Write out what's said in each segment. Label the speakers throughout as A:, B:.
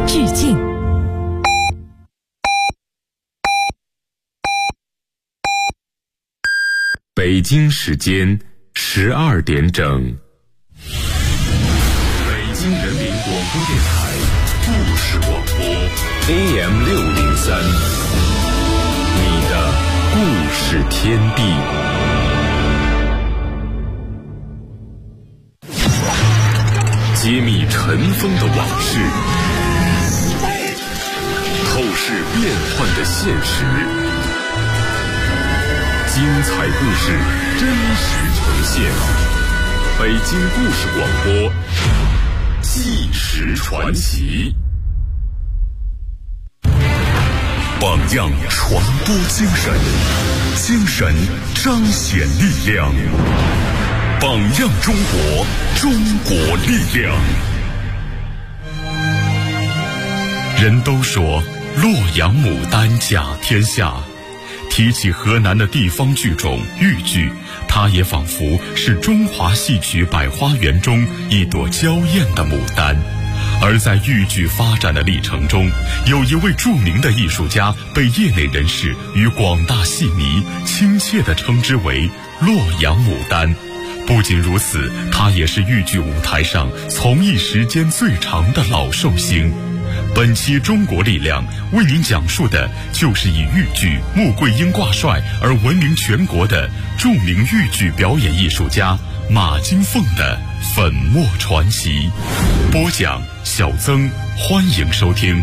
A: 致敬。
B: 北京时间12点整，北京人民广播电台故事广播 AM603， 你的故事天地。揭秘尘封的往事，透视变幻的现实，精彩故事真实呈现。北京故事广播，纪实传奇。榜样传播精神，精神彰显力量。榜样中国，中国力量。人都说洛阳牡丹甲天下，提起河南的地方剧种豫剧，它也仿佛是中华戏曲百花园中一朵娇艳的牡丹。而在豫剧发展的历程中，有一位著名的艺术家被业内人士与广大戏迷亲切地称之为洛阳牡丹。不仅如此，他也是豫剧舞台上从艺时间最长的老寿星。本期中国力量为您讲述的就是以豫剧穆桂英挂帅而闻名全国的著名豫剧表演艺术家马金凤的粉墨传奇。播讲小曾，欢迎收听。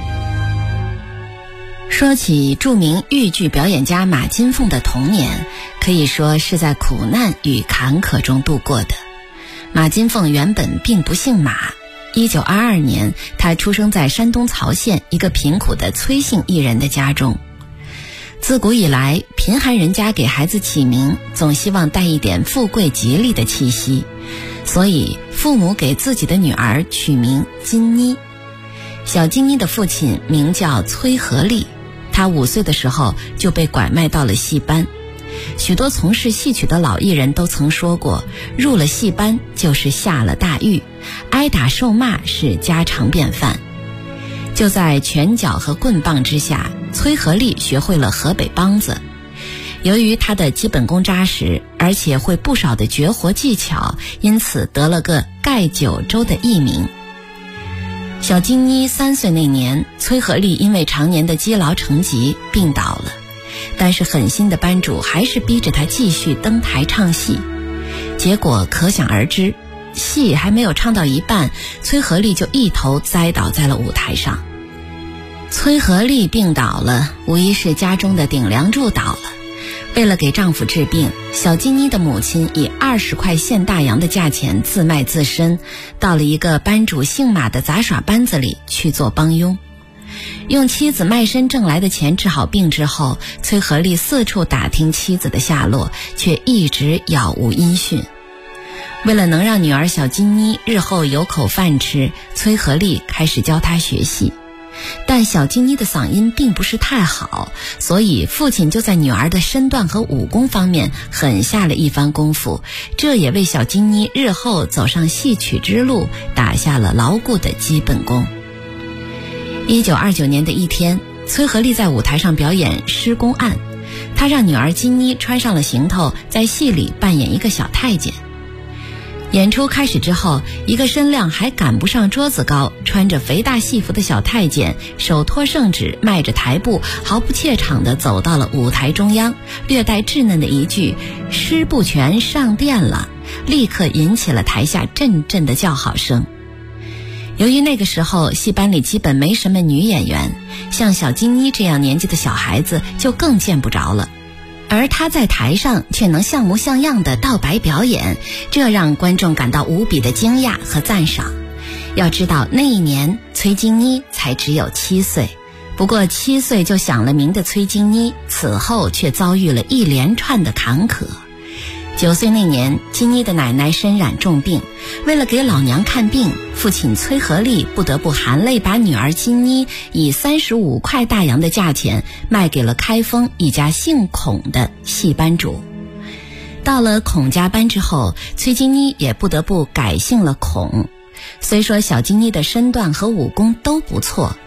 C: 说起著名豫剧表演家马金凤的童年，可以说是在苦难与坎坷中度过的。马金凤原本并不姓马，1922年他出生在山东曹县一个贫苦的崔姓艺人的家中。自古以来，贫寒人家给孩子起名总希望带一点富贵吉利的气息，所以父母给自己的女儿取名金妮。小金妮的父亲名叫崔和利，他5岁的时候就被拐卖到了戏班。许多从事戏曲的老艺人都曾说过，入了戏班就是下了大狱，挨打受骂是家常便饭。就在拳脚和棍棒之下，崔和利学会了河北梆子。由于他的基本功扎实，而且会不少的绝活技巧，因此得了个盖九州的艺名。小金妮3岁那年，崔和利因为常年的积劳成疾病倒了，但是狠心的班主还是逼着他继续登台唱戏。结果可想而知，戏还没有唱到一半，崔和利就一头栽倒在了舞台上。崔和利病倒了，无疑是家中的顶梁柱倒了。为了给丈夫治病，小金妮的母亲以20块现大洋的价钱自卖自身，到了一个班主姓马的杂耍班子里去做帮佣。用妻子卖身挣来的钱治好病之后，崔和利四处打听妻子的下落，却一直杳无音讯。为了能让女儿小金妮日后有口饭吃，崔和利开始教她学戏。但小金妮的嗓音并不是太好，所以父亲就在女儿的身段和武功方面狠下了一番功夫，这也为小金妮日后走上戏曲之路打下了牢固的基本功。1929年的一天，崔和利在舞台上表演《施公案》，他让女儿金妮穿上了行头，在戏里扮演一个小太监。演出开始之后，一个身量还赶不上桌子高，穿着肥大戏服的小太监，手托圣旨，迈着台步，毫不怯场地走到了舞台中央，略带稚嫩的一句“施不全上殿了”，立刻引起了台下阵阵的叫好声。由于那个时候戏班里基本没什么女演员，像小金妮这样年纪的小孩子就更见不着了。而他在台上却能像模像样的倒白表演，这让观众感到无比的惊讶和赞赏。要知道那一年崔金妮才只有7岁，不过7岁就响了名的崔金妮此后却遭遇了一连串的坎坷。9岁那年，金妮的奶奶身染重病，为了给老娘看病，父亲崔和利不得不含泪把女儿金妮以35块大洋的价钱卖给了开封一家姓孔的戏班主。到了孔家班之后，崔金妮也不得不改姓了孔。虽说小金妮的身段和武功都不错，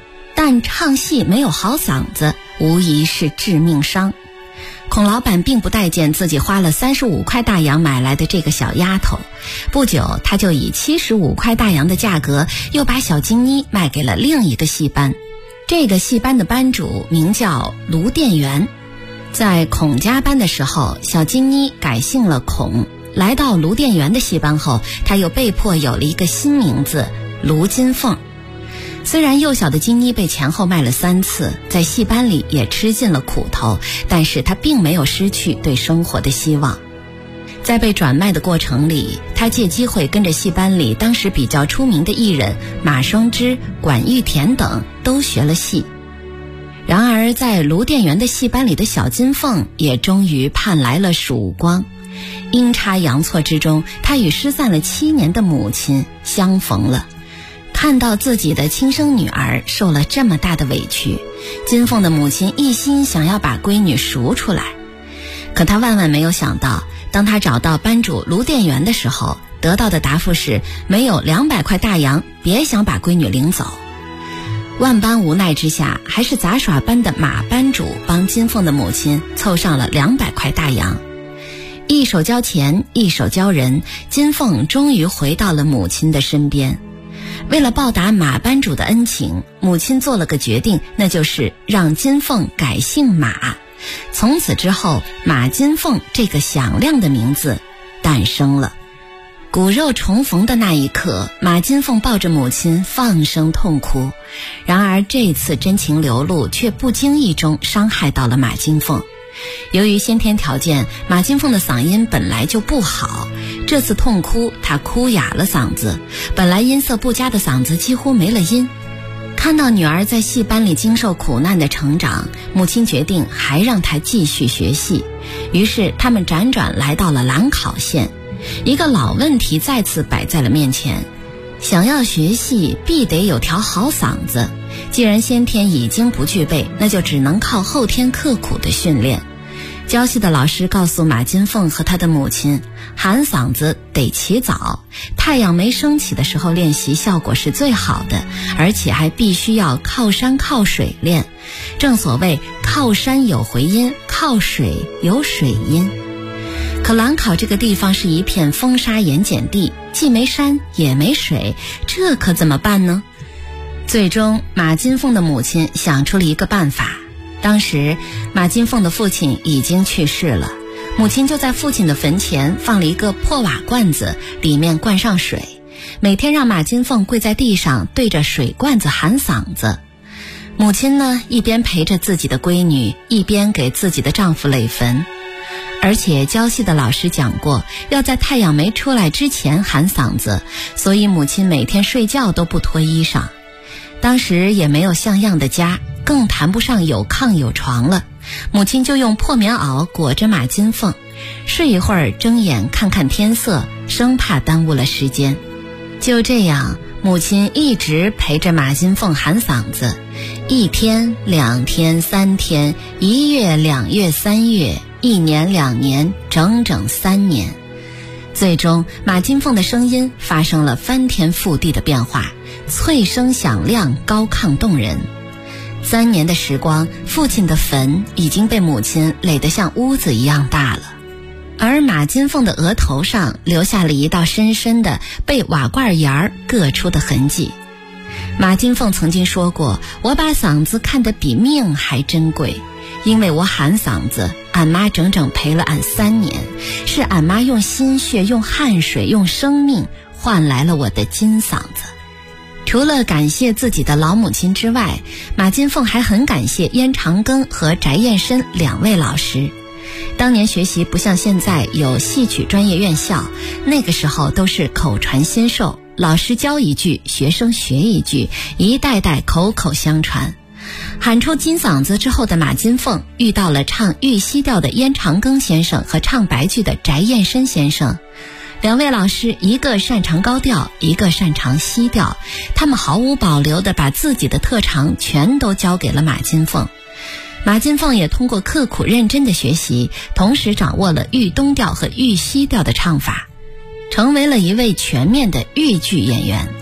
C: 但唱戏没有好嗓子，无疑是致命伤。孔老板并不待见自己花了35块大洋买来的这个小丫头，不久他就以75块大洋的价格又把小金妮卖给了另一个戏班。这个戏班的班主名叫卢店员。在孔家班的时候，小金妮改姓了孔，来到卢店员的戏班后，她又被迫有了一个新名字卢金凤。虽然幼小的金妮被前后卖了3次，在戏班里也吃尽了苦头，但是她并没有失去对生活的希望。在被转卖的过程里，她借机会跟着戏班里当时比较出名的艺人马双之、管玉田等都学了戏。然而在卢店员的戏班里的小金凤也终于盼来了曙光。阴差阳错之中，她与失散了7年的母亲相逢了。看到自己的亲生女儿受了这么大的委屈，金凤的母亲一心想要把闺女赎出来。可她万万没有想到，当她找到班主卢店员的时候，得到的答复是没有200块大洋，别想把闺女领走。万般无奈之下，还是杂耍班的马班主帮金凤的母亲凑上了200块大洋。一手交钱，一手交人，金凤终于回到了母亲的身边。为了报答马班主的恩情，母亲做了个决定，那就是让金凤改姓马。从此之后，马金凤这个响亮的名字诞生了。骨肉重逢的那一刻，马金凤抱着母亲放声痛哭。然而这次真情流露却不经意中伤害到了马金凤。由于先天条件，马金凤的嗓音本来就不好，这次痛哭，她哭哑了嗓子，本来音色不佳的嗓子几乎没了音。看到女儿在戏班里经受苦难的成长，母亲决定还让她继续学戏。于是他们辗转来到了兰考县，一个老问题再次摆在了面前。想要学戏，必得有条好嗓子。既然先天已经不具备，那就只能靠后天刻苦的训练。教戏的老师告诉马金凤和她的母亲，喊嗓子得起早，太阳没升起的时候练习效果是最好的，而且还必须要靠山靠水练。正所谓靠山有回音，靠水有水音。可兰考这个地方是一片风沙盐碱地，既没山也没水，这可怎么办呢？最终马金凤的母亲想出了一个办法。当时马金凤的父亲已经去世了，母亲就在父亲的坟前放了一个破瓦罐子，里面灌上水，每天让马金凤跪在地上对着水罐子喊嗓子。母亲呢，一边陪着自己的闺女，一边给自己的丈夫垒坟。而且教戏的老师讲过，要在太阳没出来之前喊嗓子，所以母亲每天睡觉都不脱衣裳。当时也没有像样的家，更谈不上有炕有床了，母亲就用破棉袄裹着马金凤，睡一会儿睁眼看看天色，生怕耽误了时间。就这样，母亲一直陪着马金凤喊嗓子，1天、2天、3天，1月、2月、3月，1年、2年，整整3年。最终马金凤的声音发生了翻天覆地的变化，脆声响亮，高亢动人。3年的时光，父亲的坟已经被母亲垒得像屋子一样大了，而马金凤的额头上留下了一道深深的被瓦罐沿儿硌出的痕迹。马金凤曾经说过，我把嗓子看得比命还珍贵，因为我喊嗓子，俺妈整整陪了俺3年，是俺妈用心血、用汗水、用生命换来了我的金嗓子。除了感谢自己的老母亲之外，马金凤还很感谢燕长庚和翟燕申2位老师。当年学习不像现在有戏曲专业院校，那个时候都是口传心授，老师教一句，学生学一句，一代代口口相传。喊出金嗓子之后的马金凤遇到了唱豫西调的燕长庚先生和唱白剧的翟燕申先生。2位老师，一个擅长高调，一个擅长西调，他们毫无保留地把自己的特长全都交给了马金凤。马金凤也通过刻苦认真的学习，同时掌握了豫东调和豫西调的唱法，成为了一位全面的豫剧演员。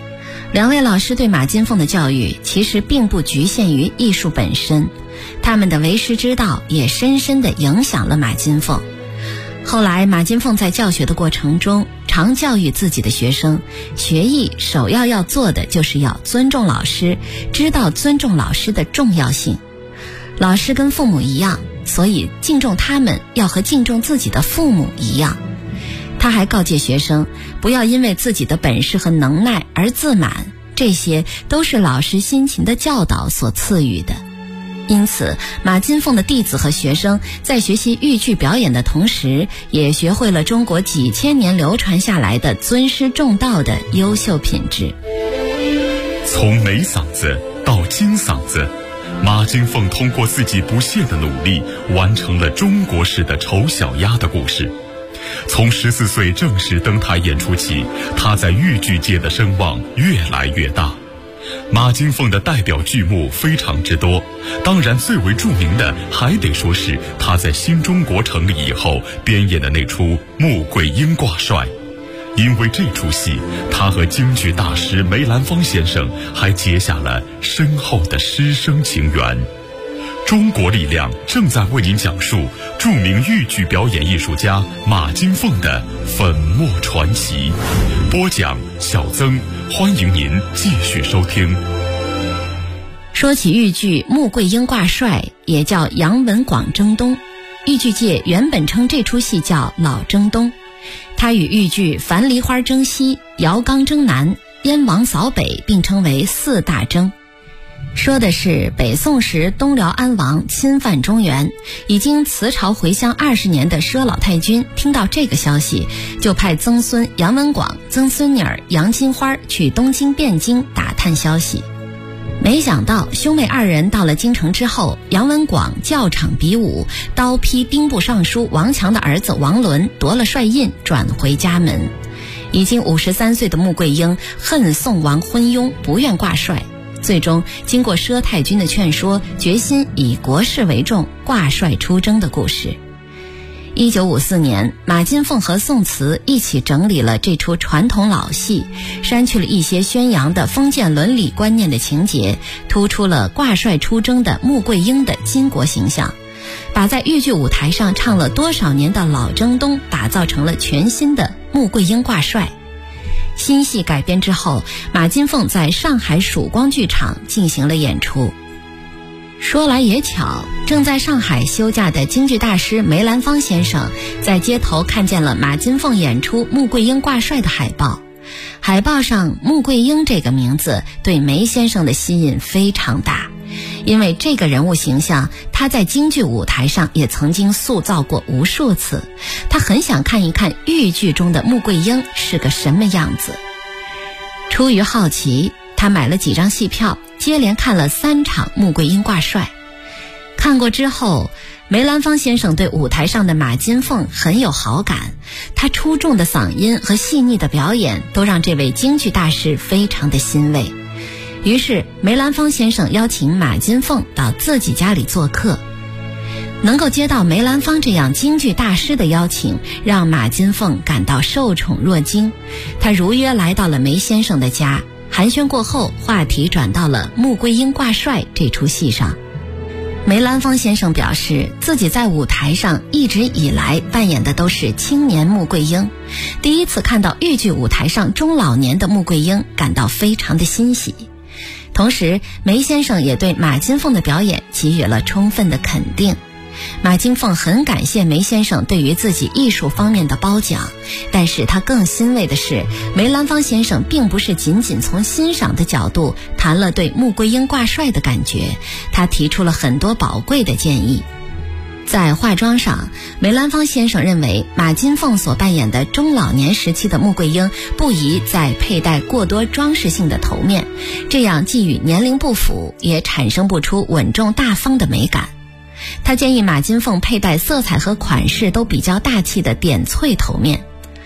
C: 两位老师对马金凤的教育其实并不局限于艺术本身，他们的为师之道也深深地影响了马金凤。后来马金凤在教学的过程中常教育自己的学生，学艺首要做的就是要尊重老师，知道尊重老师的重要性。老师跟父母一样，所以敬重他们要和敬重自己的父母一样。他还告诫学生，不要因为自己的本事和能耐而自满，这些都是老师辛勤的教导所赐予的。因此，马金凤的弟子和学生在学习豫剧表演的同时，也学会了中国几千年流传下来的尊师重道的优秀品质。
B: 从没嗓子到金嗓子，马金凤通过自己不懈的努力，完成了中国式的丑小鸭的故事。从14岁正式登台演出起，他在豫剧界的声望越来越大。马金凤的代表剧目非常之多，当然最为著名的还得说是他在新中国成立以后编演的那出《穆桂英挂帅》。因为这出戏，他和京剧大师梅兰芳先生还结下了深厚的师生情缘。中国力量正在为您讲述著名豫剧表演艺术家马金凤的粉墨传奇。播讲小曾，欢迎您继续收听。
C: 说起豫剧《穆桂英挂帅》，也叫杨文广征东，豫剧界原本称这出戏叫老征东。它与豫剧樊梨花征西、姚刚征南、燕王扫北并称为4大征。说的是北宋时东辽安王侵犯中原，已经辞朝回乡20年的佘老太君听到这个消息，就派曾孙杨文广、曾孙女儿杨金花去东京汴京打探消息。没想到兄妹2人到了京城之后，杨文广教场比武，刀劈兵部尚书王强的儿子王伦，夺了帅印，转回家门。已经53岁的穆桂英恨宋王昏庸，不愿挂帅，最终经过佘太君的劝说，决心以国事为重，挂帅出征的故事。1954年，马金凤和宋慈一起整理了这出传统老戏，删去了一些宣扬的封建伦理观念的情节，突出了挂帅出征的穆桂英的巾帼形象，把在豫剧舞台上唱了多少年的老征东打造成了全新的穆桂英挂帅。新戏改编之后，马金凤在上海曙光剧场进行了演出。说来也巧，正在上海休假的京剧大师梅兰芳先生在街头看见了马金凤演出穆桂英挂帅的海报。海报上穆桂英这个名字对梅先生的吸引非常大，因为这个人物形象他在京剧舞台上也曾经塑造过无数次，他很想看一看豫剧中的穆桂英是个什么样子。出于好奇，他买了几张戏票，接连看了3场穆桂英挂帅。看过之后，梅兰芳先生对舞台上的马金凤很有好感，他出众的嗓音和细腻的表演都让这位京剧大师非常的欣慰。于是梅兰芳先生邀请马金凤到自己家里做客。能够接到梅兰芳这样京剧大师的邀请，让马金凤感到受宠若惊。他如约来到了梅先生的家，寒暄过后，话题转到了穆桂英挂帅这出戏上。梅兰芳先生表示，自己在舞台上一直以来扮演的都是青年穆桂英，第一次看到豫剧舞台上中老年的穆桂英，感到非常的欣喜。同时，梅先生也对马金凤的表演给予了充分的肯定。马金凤很感谢梅先生对于自己艺术方面的褒奖，但是他更欣慰的是，梅兰芳先生并不是仅仅从欣赏的角度谈了对穆桂英挂帅的感觉，他提出了很多宝贵的建议。在化妆上，梅兰芳先生认为马金凤所扮演的中老年时期的穆桂英不宜再佩戴过多装饰性的头面，这样既与年龄不符，也产生不出稳重大方的美感。他建议马金凤佩戴色彩和款式都比较大气的点翠头面。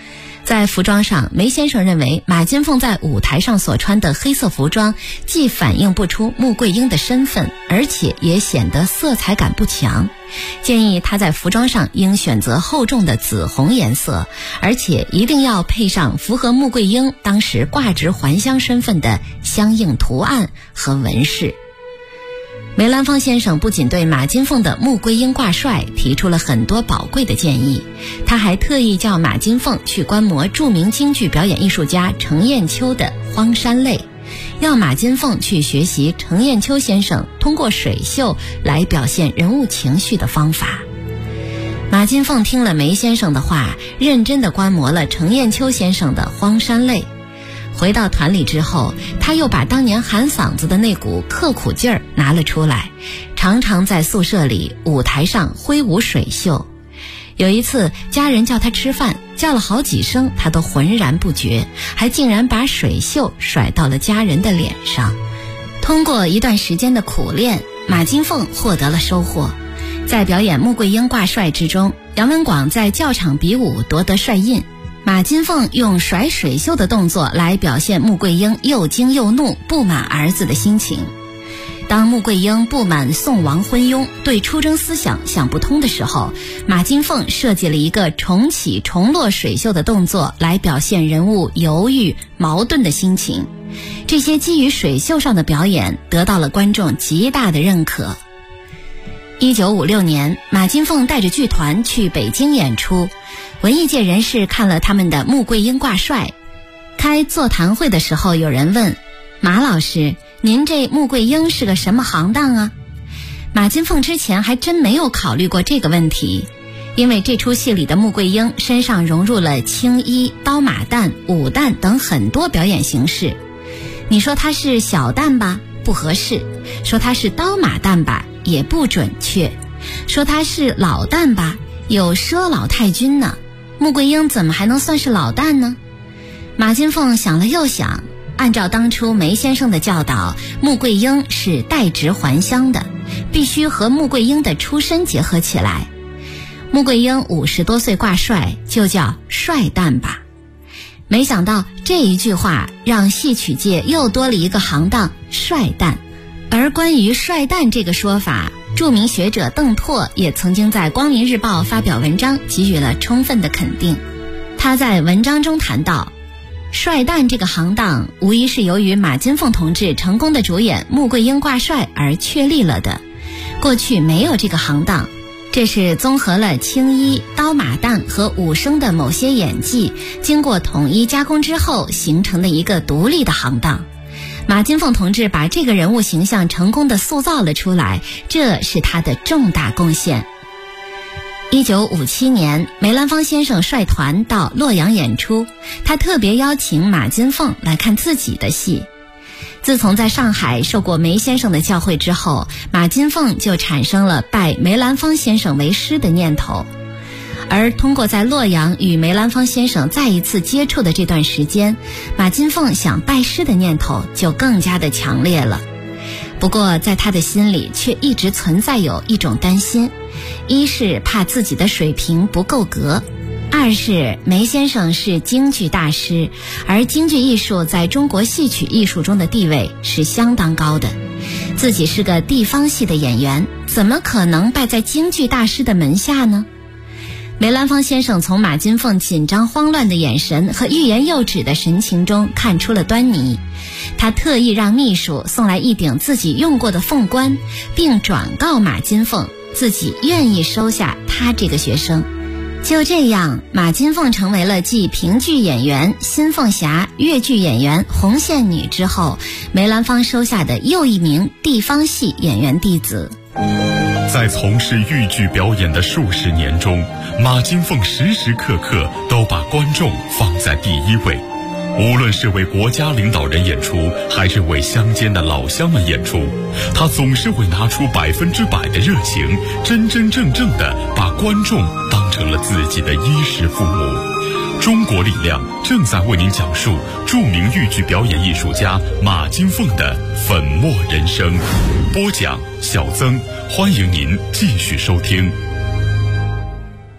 C: 在服装上，梅先生认为马金凤在舞台上所穿的黑色服装既反映不出穆桂英的身份，而且也显得色彩感不强，建议她在服装上应选择厚重的紫红颜色，而且一定要配上符合穆桂英当时挂职还乡身份的相应图案和纹饰。梅兰芳先生不仅对马金凤的穆桂英挂帅提出了很多宝贵的建议，他还特意叫马金凤去观摩著名京剧表演艺术家程砚秋的《荒山泪》，要马金凤去学习程砚秋先生通过水袖来表现人物情绪的方法。马金凤听了梅先生的话，认真地观摩了程砚秋先生的《荒山泪》。回到团里之后，他又把当年喊嗓子的那股刻苦劲儿拿了出来，常常在宿舍里舞台上挥舞水袖。有一次家人叫他吃饭，叫了好几声他都浑然不觉，还竟然把水袖甩到了家人的脸上。通过一段时间的苦练，马金凤获得了收获。在表演穆桂英挂帅之中，杨文广在教场比武夺得帅印，马金凤用甩水袖的动作来表现穆桂英又惊又怒不满儿子的心情。当穆桂英不满宋王昏庸，对出征思想想不通的时候，马金凤设计了一个重起重落水袖的动作来表现人物犹豫矛盾的心情。这些基于水袖上的表演得到了观众极大的认可。1956年，马金凤带着剧团去北京演出，文艺界人士看了他们的穆桂英挂帅。开座谈会的时候，有人问马老师，您这穆桂英是个什么行当啊？马金凤之前还真没有考虑过这个问题，因为这出戏里的穆桂英身上融入了青衣、刀马旦、武旦等很多表演形式。你说她是小旦吧，不合适；说她是刀马旦吧，也不准确；说她是老旦吧，有佘老太君呢，穆桂英怎么还能算是老旦呢？马金凤想了又想，按照当初梅先生的教导，穆桂英是代职还乡的，必须和穆桂英的出身结合起来。穆桂英50多岁挂帅，就叫帅旦吧。没想到这一句话让戏曲界又多了一个行当帅旦。而关于帅旦这个说法，著名学者邓拓也曾经在《光明日报》发表文章，给予了充分的肯定。他在文章中谈到，帅旦这个行当无疑是由于马金凤同志成功的主演穆桂英挂帅而确立了的，过去没有这个行当。这是综合了青衣、刀马旦和武生的某些演技，经过统一加工之后形成的一个独立的行当。马金凤同志把这个人物形象成功地塑造了出来，这是他的重大贡献。1957年，梅兰芳先生率团到洛阳演出，他特别邀请马金凤来看自己的戏。自从在上海受过梅先生的教诲之后，马金凤就产生了拜梅兰芳先生为师的念头。而通过在洛阳与梅兰芳先生再一次接触的这段时间，马金凤想拜师的念头就更加的强烈了。不过在他的心里却一直存在有一种担心，一是怕自己的水平不够格，二是梅先生是京剧大师，而京剧艺术在中国戏曲艺术中的地位是相当高的，自己是个地方戏的演员，怎么可能拜在京剧大师的门下呢？梅兰芳先生从马金凤紧张慌乱的眼神和欲言又止的神情中看出了端倪，他特意让秘书送来一顶自己用过的凤冠，并转告马金凤自己愿意收下他这个学生。就这样，马金凤成为了继评剧演员新凤霞、越剧演员红线女之后，梅兰芳收下的又一名地方戏演员弟子。
B: 在从事豫剧表演的数十年中，马金凤时时刻刻都把观众放在第一位。无论是为国家领导人演出，还是为乡间的老乡们演出，他总是会拿出100%的热情，真真正正地把观众当成了自己的衣食父母。中国力量正在为您讲述著名豫剧表演艺术家马金凤的粉墨人生。播讲小曾，欢迎您继续收听。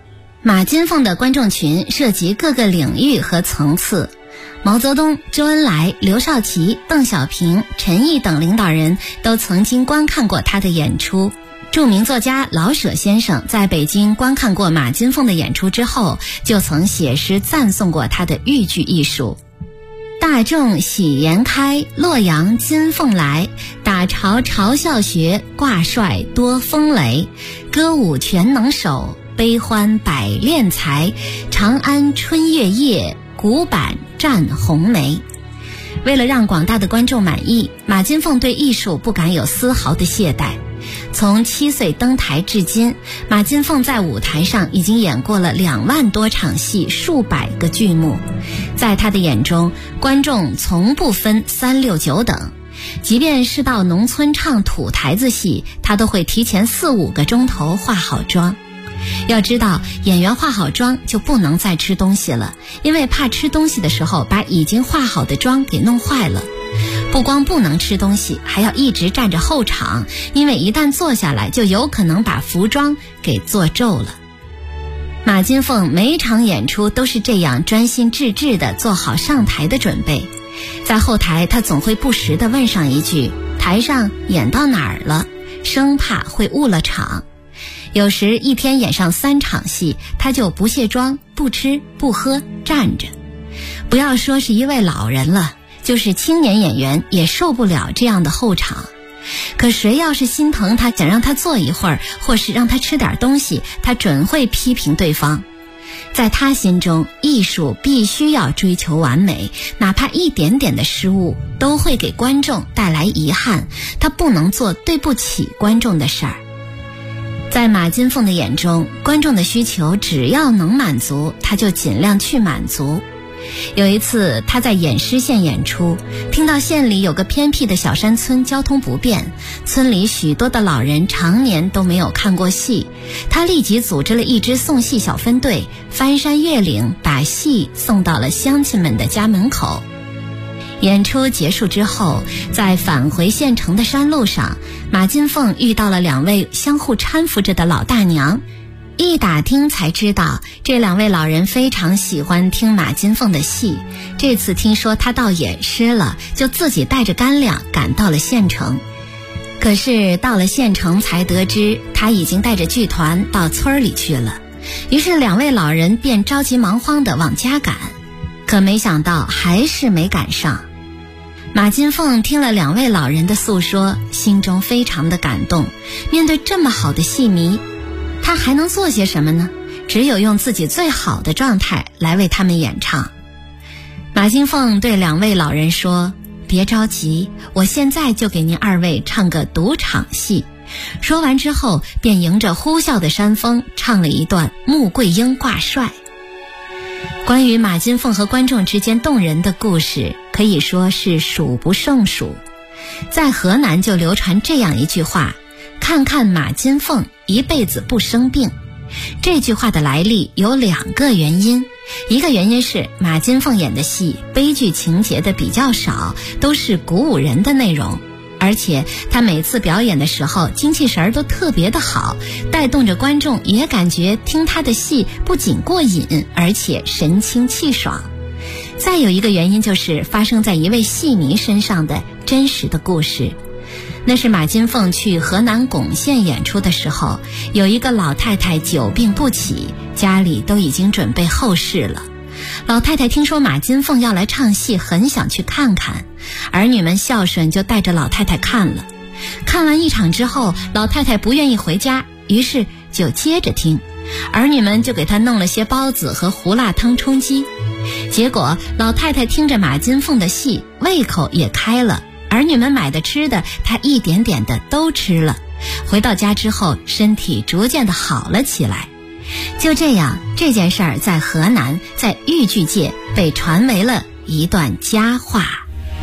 C: 马金凤的观众群涉及各个领域和层次，毛泽东、周恩来、刘少奇、邓小平、陈毅等领导人都曾经观看过他的演出。著名作家老舍先生在北京观看过马金凤的演出之后，就曾写诗赞颂过他的豫剧艺术。大众喜颜开，洛阳金凤来，打朝嘲笑学，挂帅多风雷，歌舞全能手，悲欢百炼才，长安春月夜，古板战红梅。为了让广大的观众满意，马金凤对艺术不敢有丝毫的懈怠。从7岁登台至今，马金凤在舞台上已经演过了2万多场戏，数百个剧目。在他的眼中，观众从不分3、6、9等，即便是到农村唱土台子戏，他都会提前4、5个钟头化好妆。要知道，演员化好妆就不能再吃东西了，因为怕吃东西的时候把已经化好的妆给弄坏了。不光不能吃东西，还要一直站着候场，因为一旦坐下来就有可能把服装给做皱了。马金凤每场演出都是这样专心致志地做好上台的准备。在后台，他总会不时地问上一句：台上演到哪儿了？生怕会误了场。有时一天演上3场戏，他就不卸妆，不吃不喝，站着。不要说是一位老人了，就是青年演员也受不了这样的候场。可谁要是心疼他，想让他坐一会儿，或是让他吃点东西，他准会批评对方。在他心中，艺术必须要追求完美，哪怕一点点的失误都会给观众带来遗憾，他不能做对不起观众的事儿。在马金凤的眼中，观众的需求只要能满足，他就尽量去满足。有一次他在偃师县演出，听到县里有个偏僻的小山村交通不便，村里许多的老人常年都没有看过戏，他立即组织了一支送戏小分队，翻山越岭把戏送到了乡亲们的家门口。演出结束之后，在返回县城的山路上，马金凤遇到了2位相互搀扶着的老大娘。一打听才知道，这2位老人非常喜欢听马金凤的戏，这次听说他到偃师了，就自己带着干粮赶到了县城。可是到了县城才得知，他已经带着剧团到村里去了。于是2位老人便着急忙慌地往家赶，可没想到还是没赶上。马金凤听了2位老人的诉说，心中非常的感动。面对这么好的戏迷，他还能做些什么呢？只有用自己最好的状态来为他们演唱。马金凤对2位老人说：别着急，我现在就给您2位唱个赌场戏。说完之后，便迎着呼啸的山风唱了一段穆桂英挂帅。关于马金凤和观众之间动人的故事，可以说是数不胜数。在河南就流传这样一句话：看看马金凤一辈子不生病。这句话的来历有2个原因，一个原因是马金凤演的戏悲剧情节的比较少，都是鼓舞人的内容，而且他每次表演的时候精气神儿都特别的好，带动着观众也感觉听他的戏不仅过瘾，而且神清气爽。再有一个原因就是发生在一位戏迷身上的真实的故事。那是马金凤去河南巩县演出的时候，有一个老太太久病不起，家里都已经准备后事了。老太太听说马金凤要来唱戏，很想去看看，儿女们孝顺就带着老太太看了。看完一场之后，老太太不愿意回家，于是就接着听，儿女们就给她弄了些包子和胡辣汤充饥。结果老太太听着马金凤的戏，胃口也开了，儿女们买的吃的她一点点的都吃了。回到家之后，身体逐渐的好了起来。就这样，这件事儿在河南，在豫剧界被传为了一段佳话。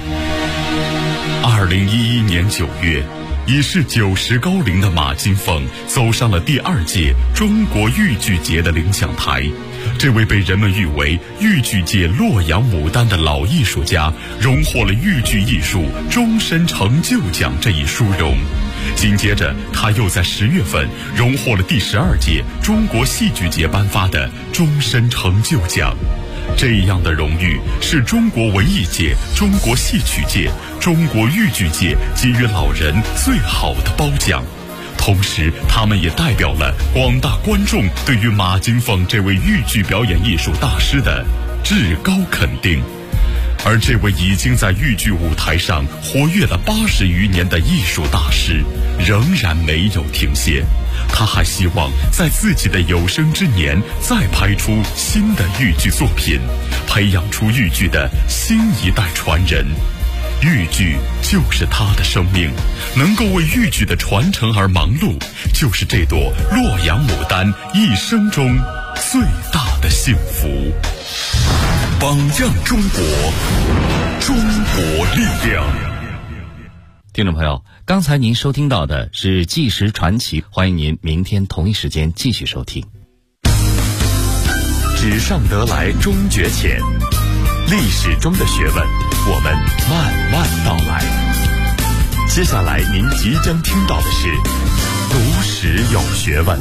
B: 2011年9月，已是90高龄的马金凤走上了第2届中国豫剧节的领奖台。这位被人们誉为豫剧界洛阳牡丹的老艺术家，荣获了豫剧艺术终身成就奖这一殊荣， 紧接着，他又在10月份荣获了第12届中国戏剧节颁发的终身成就奖。这样的荣誉是中国文艺界、中国戏曲界、中国豫剧界给予老人最好的褒奖。同时，他们也代表了广大观众对于马金凤这位豫剧表演艺术大师的至高肯定。而这位已经在豫剧舞台上活跃了80余年的艺术大师，仍然没有停歇。他还希望在自己的有生之年再拍出新的豫剧作品，培养出豫剧的新一代传人。豫剧就是他的生命，能够为豫剧的传承而忙碌，就是这朵洛阳牡丹一生中最大的幸福。榜样中国，中国力量。
A: 听众朋友，刚才您收听到的是纪实传奇，欢迎您明天同一时间继续收听。
B: 纸上得来终觉浅，历史中的学问，我们慢慢道来。接下来您即将听到的是读史有学问。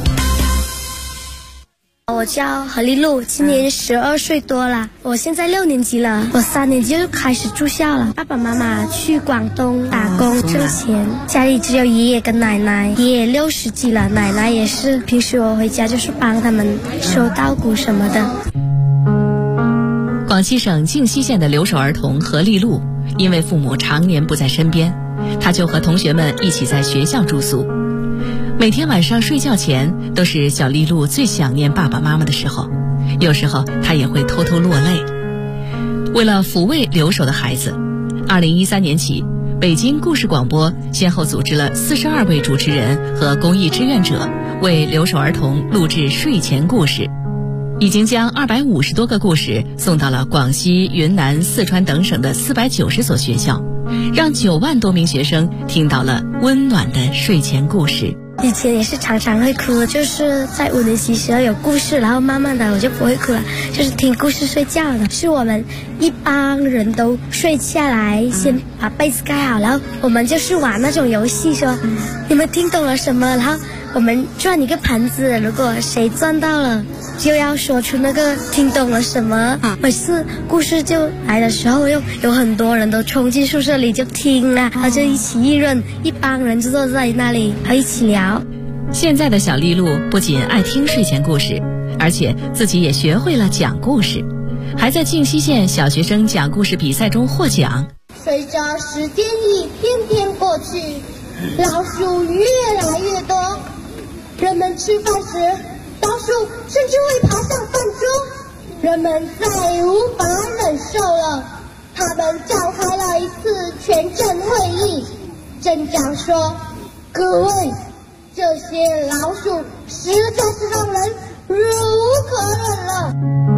D: 我叫何丽露，今年12岁多了，我现在6年级了，我3年级就开始住校了。爸爸妈妈去广东打工挣钱，家里只有爷爷跟奶奶，爷爷60几了，奶奶也是，平时我回家就是帮他们收稻谷什么的。
C: 广西省靖西县的留守儿童何丽露，因为父母常年不在身边，她就和同学们一起在学校住宿。每天晚上睡觉前都是小丽露最想念爸爸妈妈的时候，有时候她也会偷偷落泪。为了抚慰留守的孩子，2013年起，北京故事广播先后组织了42位主持人和公益志愿者为留守儿童录制睡前故事，已经将250多个故事送到了广西、云南、四川等省的490所学校，让9万多名学生听到了温暖的睡前故事。
D: 以前也是常常会哭，就是在5年级时候有故事，然后慢慢的我就不会哭了，就是听故事睡觉了。是我们一帮人都睡下来，先把被子盖好，然后我们就是玩那种游戏，说你们听懂了什么，然后我们转一个盘子，如果谁转到了就要说出那个听懂了什么。每次故事就来的时候，又有很多人都冲进宿舍里就听啊，然后就一起议论，一帮人就坐在那里和一起聊。
C: 现在的小丽露不仅爱听睡前故事，而且自己也学会了讲故事，还在靖西县小学生讲故事比赛中获奖。
E: 随着时间一天天过去，老鼠越来越多，人们吃饭时老鼠甚至会爬上饭桌，人们再无法忍受了，他们召开了一次全镇会议。镇长说：“各位，这些老鼠实在是让人忍无可忍了。”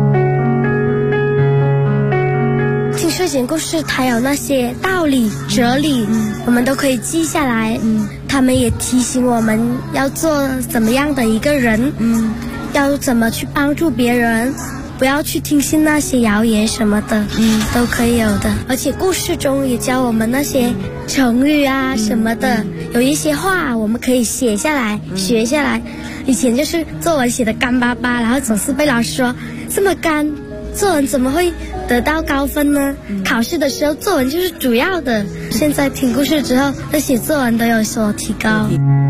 D: 听睡前故事，它有那些道理、哲理，我们都可以记下来。他们也提醒我们要做怎么样的一个人，要怎么去帮助别人，不要去听信那些谣言什么的，都可以有的。而且故事中也教我们那些成语啊什么的，有一些话我们可以写下来、学下来。以前就是作文写的干巴巴，然后总是被老师说这么干，作文怎么会得到高分呢？考试的时候作文就是主要的。现在听故事之后，对写作文都有所提高。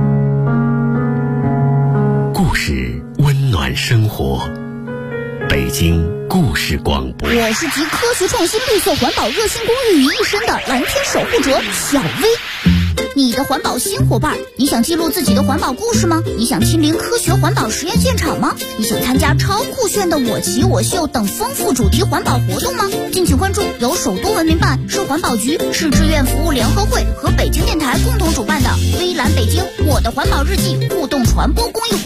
F: 故事温暖生活，北京故事广播。
G: 我是集科学创新、绿色环保、热心公益于一身的蓝天守护者小薇。你的环保新伙伴，你想记录自己的环保故事吗？你想亲临科学环保实验现场吗？你想参加超酷炫的我骑我秀等丰富主题环保活动吗？敬请关注由首都文明办、市环保局、市志愿服务联合会和北京电台共同主办的微蓝北京我的环保日记互动传播公益活动。